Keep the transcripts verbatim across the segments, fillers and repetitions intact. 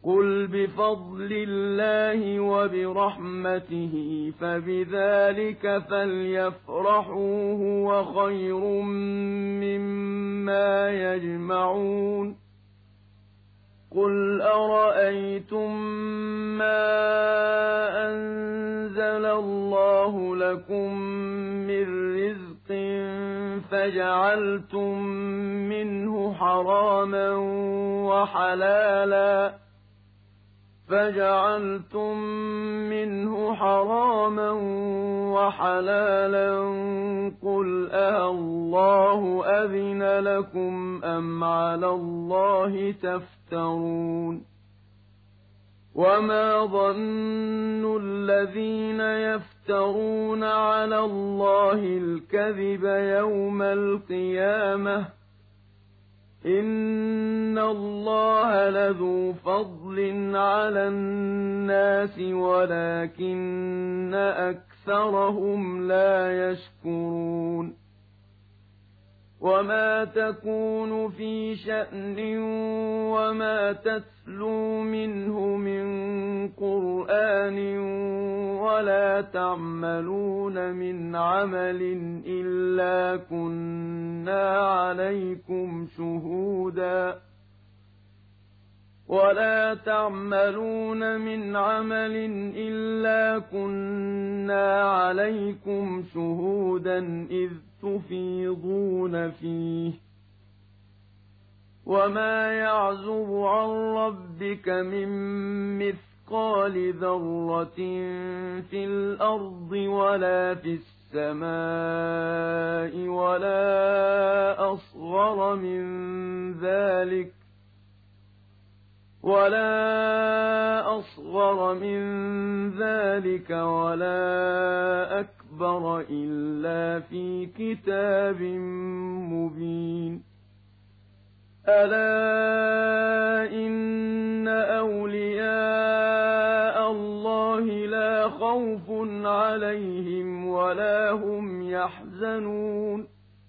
قُلْ بِفَضْلِ اللَّهِ وَبِرَحْمَتِهِ فَبِذَٰلِكَ فَلْيَفْرَحُوا هُوَ خَيْرٌ مِّمَّا يَجْمَعُونَ قُلْ أَرَأَيْتُم مَّا أَنزَلَ اللَّهُ لَكُم مِّن رِّزْقٍ فَجَعَلْتُم مِّنْهُ حَرَامًا وَحَلَالًا فَجَعَلْتُم مِّنْهُ حَرَامًا وَحَلَالًا قُلْ أَهَللَّهُ أَذِنَ لَكُمْ أَمْ عَلَى اللَّهِ تَفْتَرُونَ وَمَا ظَنُّ الَّذِينَ يَفْتَرُونَ عَلَى اللَّهِ الْكَذِبَ يَوْمَ الْقِيَامَةِ إِنَّ اللَّهَ لَذُو فَضْلٍ عَلَى النَّاسِ وَلَٰكِنَّ أَكْثَرَهُمْ لَا يَشْكُرُونَ وَمَا تَكُونُ فِي شَأْنٍ وَمَا تَتْلُو مِنْهُ مِن قُرْآنٍ وَلَا تَعْمَلُونَ مِنْ عَمَلٍ إِلَّا كُنَّا عَلَيْكُمْ شُهُودًا وَلَا تَعْمَلُونَ مِنْ عَمَلٍ إِلَّا كُنَّا عَلَيْكُمْ شُهُودًا إِذْ تُفِيضُونَ فِيهِ وَمَا يَعْزُبُ عَن رَّبِّكَ مِن مِّثْقَالِ ذَرَّةٍ فِي الْأَرْضِ وَلَا فِي السَّمَاءِ وَلَا أَصْغَرَ مِن ذَٰلِكَ وَلَا أَصْغَرَ مِن ذَٰلِكَ وَلَا أَكْبَرَ إِلَّا فِي كِتَابٍ مُّبِينٍ أَلَا إِنَّ أَوْلِيَاءَ اللَّهِ لَا خَوْفٌ عَلَيْهِمْ وَلَا هُمْ يَحْزَنُونَ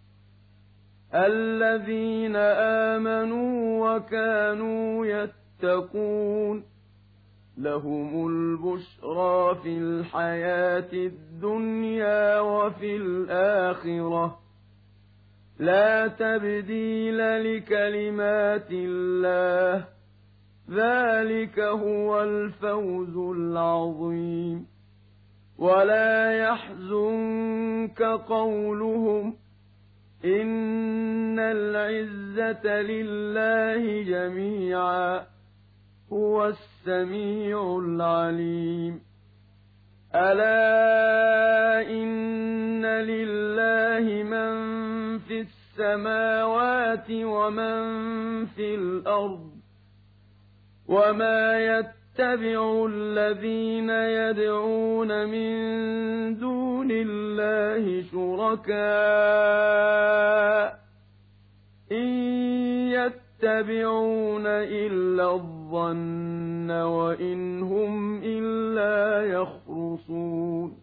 الَّذِينَ آمَنُوا وَكَانُوا يَتَّقُونَ لَهُمُ الْبُشْرَىٰ فِي الْحَيَاةِ الدُّنْيَا وَفِي الْآخِرَةِ لَا تَبْدِيلَ لِكَلِمَاتِ اللَّهِ ۚ ذَٰلِكَ هُوَ الْفَوْزُ الْعَظِيمُ وَلَا يَحْزُنكَ قَوْلُهُمْ ۘ إِنَّ الْعِزَّةَ لِلَّهِ جَمِيعًا ۚ هُوَ السَّمِيعُ الْعَلِيمُ أَلَا إِنَّ لِلَّهِ مَن فِي السَّمَاوَاتِ وَمَن فِي الْأَرْضِ ۗ وَمَا يَتَّبِعُ الَّذِينَ يَدْعُونَ مِن دُونِ اللَّهِ شُرَكَاءَ إِن يَتَّبِعُونَ إِلَّا الظَّنَّ وَإِنْ هُمْ إِلَّا يَخْرُصُونَ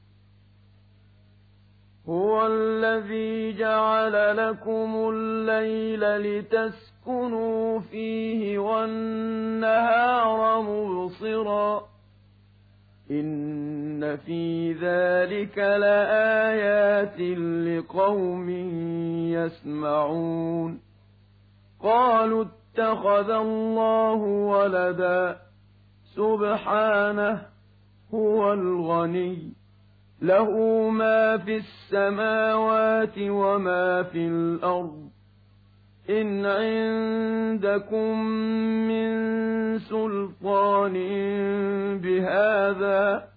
هُوَ الَّذِي جَعَلَ لَكُمُ اللَّيْلَ لِتَسْكُنُوا فِيهِ وَالنَّهَارَ مُبْصِرًا ۚ إِنَّ فِي ذَٰلِكَ لَآيَاتٍ لِّقَوْمٍ يَسْمَعُونَ قَالُوا اتَّخَذَ اللَّهُ وَلَدًا سُبْحَانَهُ ۖ هُوَ الْغَنِيُّ لَهُ مَا فِي السَّمَاوَاتِ وَمَا فِي الْأَرْضِ ۚ إِنْ عِندَكُم مِّن سُلْطَانٍ بِهَٰذَا ۚ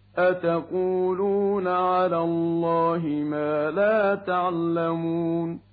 أَتَقُولُونَ عَلَى اللَّهِ مَا لَا تَعْلَمُونَ